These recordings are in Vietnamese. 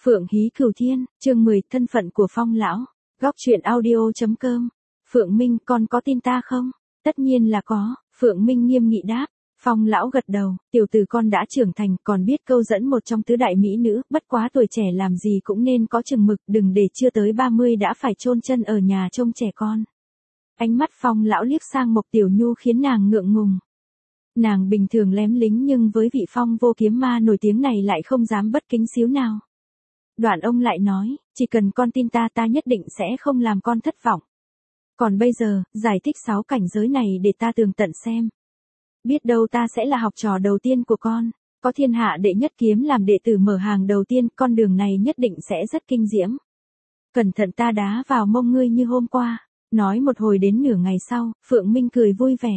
Phượng Hí Cửu Thiên, chương 10, thân phận của Phong lão. Góc truyện audio.com. Phượng Minh, con có tin ta không? Tất nhiên là có, Phượng Minh nghiêm nghị đáp. Phong lão gật đầu, tiểu tử con đã trưởng thành, còn biết câu dẫn một trong tứ đại mỹ nữ, bất quá tuổi trẻ làm gì cũng nên có chừng mực, đừng để chưa tới 30 đã phải chôn chân ở nhà trông trẻ con. Ánh mắt Phong lão liếc sang Mộc Tiểu Nhu khiến nàng ngượng ngùng. Nàng bình thường lém lính nhưng với vị Phong vô kiếm ma nổi tiếng này lại không dám bất kính xíu nào. Đoạn ông lại nói, chỉ cần con tin ta, ta nhất định sẽ không làm con thất vọng. Còn bây giờ, giải thích 6 cảnh giới này để ta tường tận xem. Biết đâu ta sẽ là học trò đầu tiên của con, có thiên hạ đệ nhất kiếm làm đệ tử mở hàng đầu tiên, con đường này nhất định sẽ rất kinh diễm. Cẩn thận ta đá vào mông ngươi như hôm qua. Nói một hồi đến nửa ngày sau, Phượng Minh cười vui vẻ.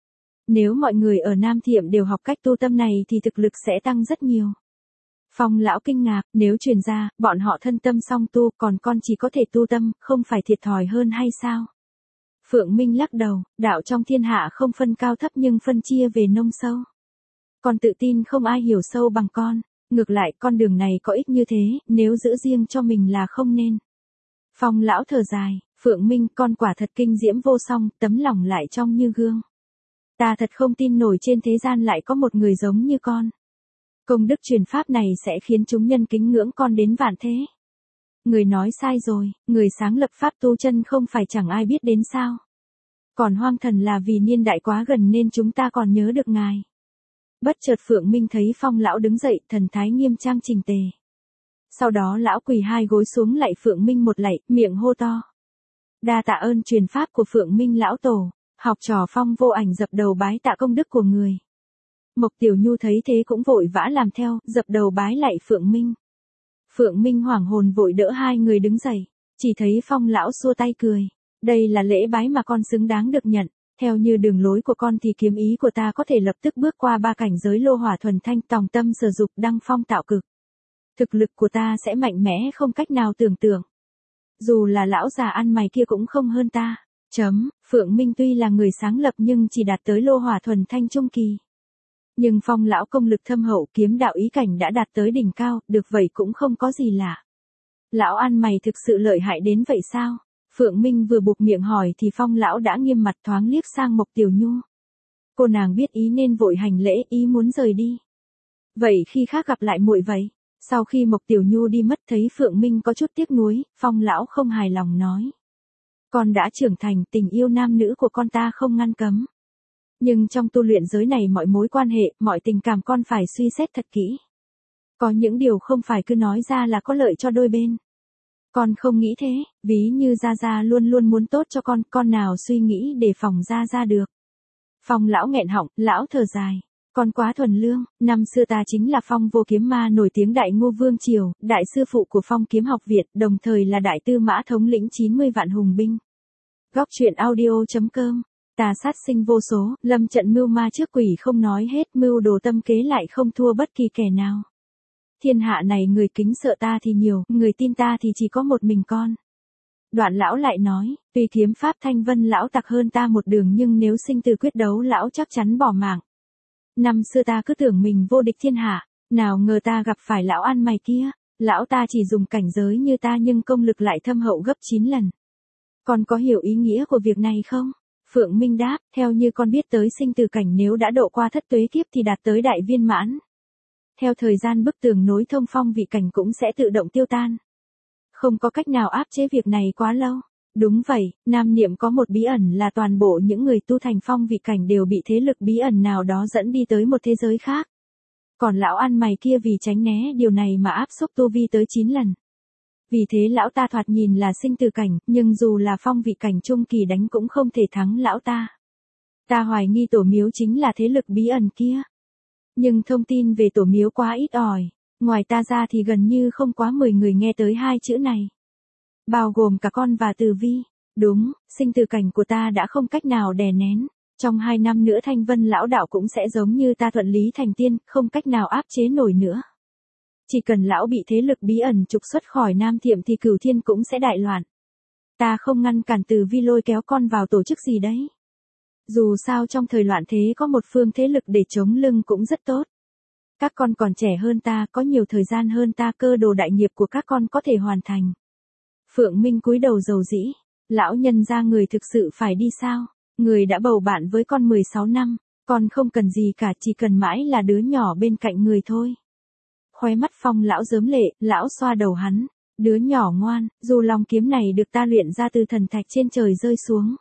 Nếu mọi người ở Nam Thiệm đều học cách tu tâm này thì thực lực sẽ tăng rất nhiều. Phong lão kinh ngạc, nếu truyền ra, bọn họ thân tâm song tu, còn con chỉ có thể tu tâm, không phải thiệt thòi hơn hay sao? Phượng Minh lắc đầu, đạo trong thiên hạ không phân cao thấp nhưng phân chia về nông sâu. Con tự tin không ai hiểu sâu bằng con, ngược lại con đường này có ích như thế, nếu giữ riêng cho mình là không nên. Phong lão thở dài, Phượng Minh, con quả thật kinh diễm vô song, tấm lòng lại trong như gương. Ta thật không tin nổi trên thế gian lại có một người giống như con. Công đức truyền pháp này sẽ khiến chúng nhân kính ngưỡng con đến vạn thế. Người nói sai rồi, người sáng lập pháp tu chân không phải chẳng ai biết đến sao. Còn Hoang Thần là vì niên đại quá gần nên chúng ta còn nhớ được ngài. Bất chợt Phượng Minh thấy Phong lão đứng dậy, thần thái nghiêm trang chỉnh tề. Sau đó lão quỳ 2 gối xuống lạy Phượng Minh một lạy, miệng hô to. Đa tạ ơn truyền pháp của Phượng Minh lão tổ. Học trò Phong vô ảnh dập đầu bái tạ công đức của người. Mộc Tiểu Nhu thấy thế cũng vội vã làm theo, dập đầu bái lạy Phượng Minh. Phượng Minh hoảng hồn vội đỡ 2 người đứng dậy, chỉ thấy Phong lão xua tay cười. Đây là lễ bái mà con xứng đáng được nhận, theo như đường lối của con thì kiếm ý của ta có thể lập tức bước qua 3 cảnh giới lô hỏa thuần thanh, tòng tâm sở dục, đăng phong tạo cực. Thực lực của ta sẽ mạnh mẽ không cách nào tưởng tượng. Dù là lão già ăn mày kia cũng không hơn ta. Phượng Minh tuy là người sáng lập nhưng chỉ đạt tới lô hỏa thuần thanh trung kỳ. Nhưng Phong lão công lực thâm hậu, kiếm đạo ý cảnh đã đạt tới đỉnh cao, được vậy cũng không có gì lạ. Lão ăn mày thực sự lợi hại đến vậy sao? Phượng Minh vừa buộc miệng hỏi thì Phong lão đã nghiêm mặt thoáng liếc sang Mộc Tiểu Nhu. Cô nàng biết ý nên vội hành lễ, ý muốn rời đi. Vậy khi khác gặp lại muội vậy. Sau khi Mộc Tiểu Nhu đi mất thấy Phượng Minh có chút tiếc nuối, Phong lão không hài lòng nói. Con đã trưởng thành, tình yêu nam nữ của con ta không ngăn cấm. Nhưng trong tu luyện giới này mọi mối quan hệ, mọi tình cảm con phải suy xét thật kỹ. Có những điều không phải cứ nói ra là có lợi cho đôi bên. Con không nghĩ thế, ví như Gia Gia luôn luôn muốn tốt cho con nào suy nghĩ để phòng Gia Gia được. Phong lão nghẹn họng, lão thở dài. Con quá thuần lương, năm xưa ta chính là Phong vô kiếm ma nổi tiếng Đại Ngô Vương Triều, đại sư phụ của Phong kiếm học Việt, đồng thời là đại tư mã thống lĩnh 90 vạn hùng binh. Góc truyện audio.com. Ta sát sinh vô số, lâm trận mưu ma trước quỷ không nói hết, mưu đồ tâm kế lại không thua bất kỳ kẻ nào. Thiên hạ này người kính sợ ta thì nhiều, người tin ta thì chỉ có một mình con. Đoạn lão lại nói, tuy kiếm pháp Thanh Vân lão tặc hơn ta một đường nhưng nếu sinh tử quyết đấu lão chắc chắn bỏ mạng. Năm xưa ta cứ tưởng mình vô địch thiên hạ, nào ngờ ta gặp phải lão ăn mày kia, lão ta chỉ dùng cảnh giới như ta nhưng công lực lại thâm hậu gấp 9 lần. Con có hiểu ý nghĩa của việc này không? Phượng Minh đáp, theo như con biết tới sinh tử cảnh nếu đã độ qua thất tuế kiếp thì đạt tới đại viên mãn. Theo thời gian bức tường nối thông phong vị cảnh cũng sẽ tự động tiêu tan. Không có cách nào áp chế việc này quá lâu. Đúng vậy, Nam Niệm có một bí ẩn là toàn bộ những người tu thành phong vị cảnh đều bị thế lực bí ẩn nào đó dẫn đi tới một thế giới khác. Còn lão ăn mày kia vì tránh né điều này mà áp xúc tu vi tới 9 lần. Vì thế lão ta thoạt nhìn là sinh tử cảnh, nhưng dù là phong vị cảnh trung kỳ đánh cũng không thể thắng lão ta. Ta hoài nghi tổ miếu chính là thế lực bí ẩn kia. Nhưng thông tin về tổ miếu quá ít ỏi, ngoài ta ra thì gần như không quá 10 người nghe tới 2 chữ này. Bao gồm cả con và Từ Vi. Đúng, sinh tử cảnh của ta đã không cách nào đè nén. Trong 2 năm nữa Thanh Vân lão đạo cũng sẽ giống như ta thuận lý thành tiên, không cách nào áp chế nổi nữa. Chỉ cần lão bị thế lực bí ẩn trục xuất khỏi Nam Thiệm thì Cửu Thiên cũng sẽ đại loạn. Ta không ngăn cản Từ Vi lôi kéo con vào tổ chức gì đấy. Dù sao trong thời loạn thế có một phương thế lực để chống lưng cũng rất tốt. Các con còn trẻ hơn ta, có nhiều thời gian hơn ta, cơ đồ đại nghiệp của các con có thể hoàn thành. Phượng Minh cúi đầu dầu dĩ. Lão nhân gia người thực sự phải đi sao? Người đã bầu bạn với con 16 năm, con không cần gì cả, chỉ cần mãi là đứa nhỏ bên cạnh người thôi. Khóe mắt Phong lão rớm lệ, lão xoa đầu hắn. Đứa nhỏ ngoan, dù long kiếm này được ta luyện ra từ thần thạch trên trời rơi xuống.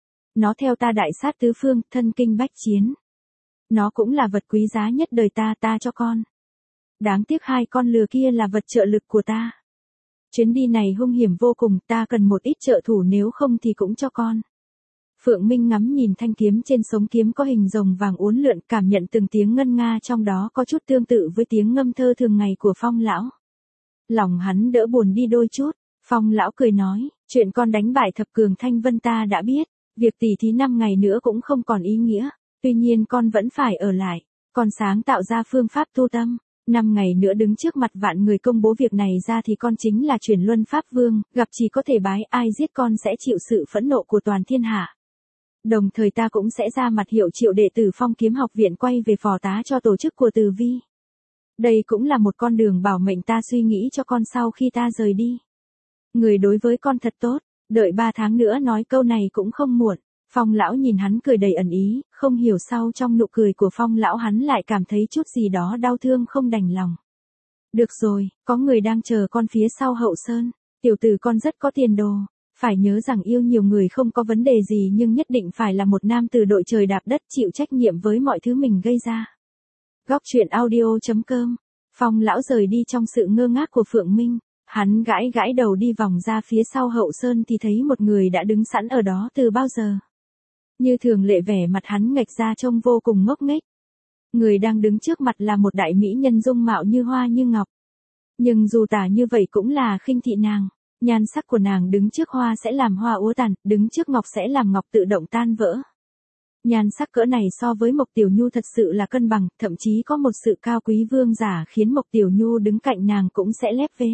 Nó theo ta đại sát tứ phương, thân kinh bách chiến. Nó cũng là vật quý giá nhất đời ta cho con. Đáng tiếc hai con lừa kia là vật trợ lực của ta. Chuyến đi này hung hiểm vô cùng, ta cần một ít trợ thủ, nếu không thì cũng cho con. Phượng Minh ngắm nhìn thanh kiếm trên sống kiếm có hình rồng vàng uốn lượn, cảm nhận từng tiếng ngân nga trong đó có chút tương tự với tiếng ngâm thơ thường ngày của Phong lão. Lòng hắn đỡ buồn đi đôi chút. Phong lão cười nói, chuyện con đánh bại thập cường Thanh Vân ta đã biết, việc tỉ thí 5 ngày nữa cũng không còn ý nghĩa, tuy nhiên con vẫn phải ở lại, con sáng tạo ra phương pháp tu tâm. 5 ngày nữa đứng trước mặt vạn người công bố việc này ra thì con chính là chuyển luân pháp vương, gặp chỉ có thể bái, ai giết con sẽ chịu sự phẫn nộ của toàn thiên hạ. Đồng thời ta cũng sẽ ra mặt hiệu triệu đệ tử Phong Kiếm học viện quay về phò tá cho tổ chức của Từ Vi. Đây cũng là một con đường bảo mệnh ta suy nghĩ cho con sau khi ta rời đi. Người đối với con thật tốt, đợi 3 tháng nữa nói câu này cũng không muộn. Phong lão nhìn hắn cười đầy ẩn ý, không hiểu sao trong nụ cười của Phong lão hắn lại cảm thấy chút gì đó đau thương không đành lòng. Được rồi, có người đang chờ con phía sau hậu sơn, tiểu tử con rất có tiền đồ, phải nhớ rằng yêu nhiều người không có vấn đề gì, nhưng nhất định phải là một nam tử đội trời đạp đất, chịu trách nhiệm với mọi thứ mình gây ra. Góc truyện audio.com. Phong lão rời đi trong sự ngơ ngác của Phượng Minh. Hắn gãi gãi đầu đi vòng ra phía sau hậu sơn thì thấy một người đã đứng sẵn ở đó từ bao giờ. Như thường lệ vẻ mặt hắn nghệch ra trông vô cùng ngốc nghếch. Người đang đứng trước mặt là một đại mỹ nhân dung mạo như hoa như ngọc. Nhưng dù tả như vậy cũng là khinh thị nàng. Nhan sắc của nàng đứng trước hoa sẽ làm hoa úa tàn, đứng trước ngọc sẽ làm ngọc tự động tan vỡ. Nhan sắc cỡ này so với Mộc Tiểu Nhu thật sự là cân bằng, thậm chí có một sự cao quý vương giả khiến Mộc Tiểu Nhu đứng cạnh nàng cũng sẽ lép vế.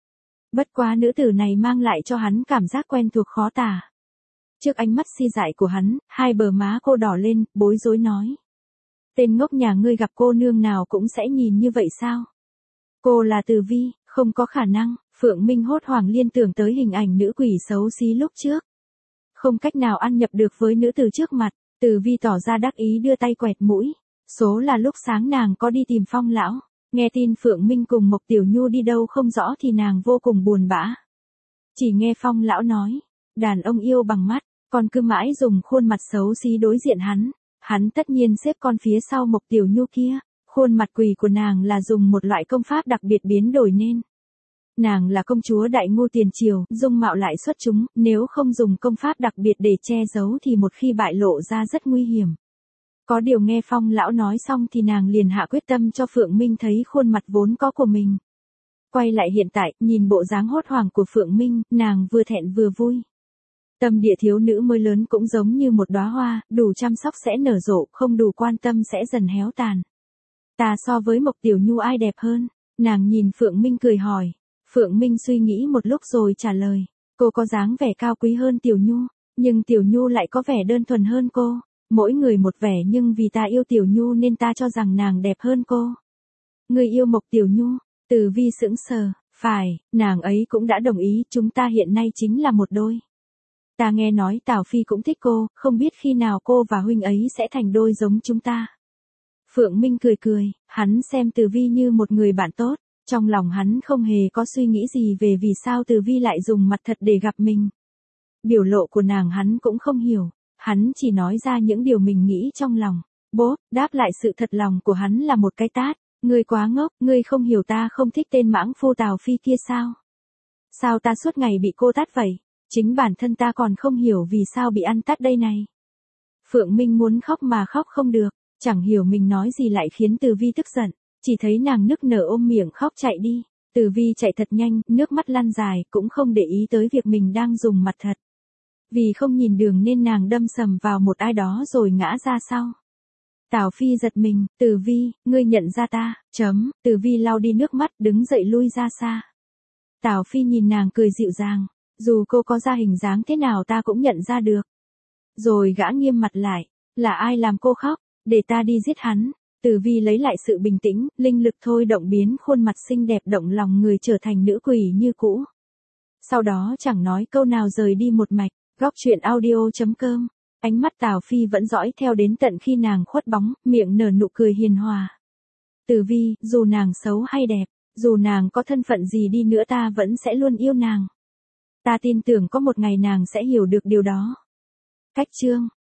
Bất quá nữ tử này mang lại cho hắn cảm giác quen thuộc khó tả. Trước ánh mắt si dại của hắn, hai bờ má cô đỏ lên, bối rối nói. Tên ngốc nhà ngươi gặp cô nương nào cũng sẽ nhìn như vậy sao? Cô là Từ Vi, không có khả năng. Phượng Minh hốt hoảng liên tưởng tới hình ảnh nữ quỷ xấu xí lúc trước. Không cách nào ăn nhập được với nữ tử trước mặt, Từ Vi tỏ ra đắc ý đưa tay quẹt mũi. Số là lúc sáng nàng có đi tìm Phong lão, nghe tin Phượng Minh cùng Mộc Tiểu Nhu đi đâu không rõ thì nàng vô cùng buồn bã. Chỉ nghe Phong lão nói, đàn ông yêu bằng mắt, còn cứ mãi dùng khuôn mặt xấu xí đối diện hắn tất nhiên xếp con phía sau Mộc Tiểu Nhu kia. Khuôn mặt quỷ của nàng là dùng một loại công pháp đặc biệt biến đổi nên. Nàng là công chúa Đại Ngô tiền triều, dung mạo lại xuất chúng, nếu không dùng công pháp đặc biệt để che giấu thì một khi bại lộ ra rất nguy hiểm. Có điều nghe Phong lão nói xong thì nàng liền hạ quyết tâm cho Phượng Minh thấy khuôn mặt vốn có của mình. Quay lại hiện tại, nhìn bộ dáng hốt hoảng của Phượng Minh, nàng vừa thẹn vừa vui. Tâm địa thiếu nữ mới lớn cũng giống như một đóa hoa, đủ chăm sóc sẽ nở rộ, không đủ quan tâm sẽ dần héo tàn. Ta so với Mộc Tiểu Nhu ai đẹp hơn? Nàng nhìn Phượng Minh cười hỏi. Phượng Minh suy nghĩ một lúc rồi trả lời. Cô có dáng vẻ cao quý hơn Tiểu Nhu, nhưng Tiểu Nhu lại có vẻ đơn thuần hơn cô. Mỗi người một vẻ, nhưng vì ta yêu Tiểu Nhu nên ta cho rằng nàng đẹp hơn cô. Người yêu Mộc Tiểu Nhu? Từ Vi sững sờ. Phải, nàng ấy cũng đã đồng ý, chúng ta hiện nay chính là một đôi. Ta nghe nói Tào Phi cũng thích cô, không biết khi nào cô và huynh ấy sẽ thành đôi giống chúng ta. Phượng Minh cười cười, hắn xem Từ Vi như một người bạn tốt, trong lòng hắn không hề có suy nghĩ gì về vì sao Từ Vi lại dùng mặt thật để gặp mình. Biểu lộ của nàng hắn cũng không hiểu, hắn chỉ nói ra những điều mình nghĩ trong lòng. Bố, đáp lại sự thật lòng của hắn là một cái tát, ngươi quá ngốc, ngươi không hiểu ta không thích tên mãng phu Tào Phi kia sao? Sao ta suốt ngày bị cô tát vậy? Chính bản thân ta còn không hiểu vì sao bị ăn tát đây này. Phượng Minh muốn khóc mà khóc không được, chẳng hiểu mình nói gì lại khiến Từ Vi tức giận, chỉ thấy nàng nức nở ôm miệng khóc chạy đi. Từ Vi chạy thật nhanh, nước mắt lăn dài, cũng không để ý tới việc mình đang dùng mặt thật. Vì không nhìn đường nên nàng đâm sầm vào một ai đó rồi ngã ra sau. Tào Phi giật mình, Từ Vi, ngươi nhận ra ta, Từ Vi lau đi nước mắt đứng dậy lui ra xa. Tào Phi nhìn nàng cười dịu dàng, dù cô có ra hình dáng thế nào ta cũng nhận ra được. Rồi gã nghiêm mặt lại, là ai làm cô khóc, để ta đi giết hắn. Tử Vi lấy lại sự bình tĩnh, linh lực thôi động biến khuôn mặt xinh đẹp động lòng người trở thành nữ quỷ như cũ. Sau đó chẳng nói câu nào rời đi một mạch. Góc truyện audio.com. Ánh mắt Tào Phi vẫn dõi theo đến tận khi nàng khuất bóng, miệng nở nụ cười hiền hòa. Tử Vi, dù nàng xấu hay đẹp, dù nàng có thân phận gì đi nữa ta vẫn sẽ luôn yêu nàng. Ta tin tưởng có một ngày nàng sẽ hiểu được điều đó. Cách chương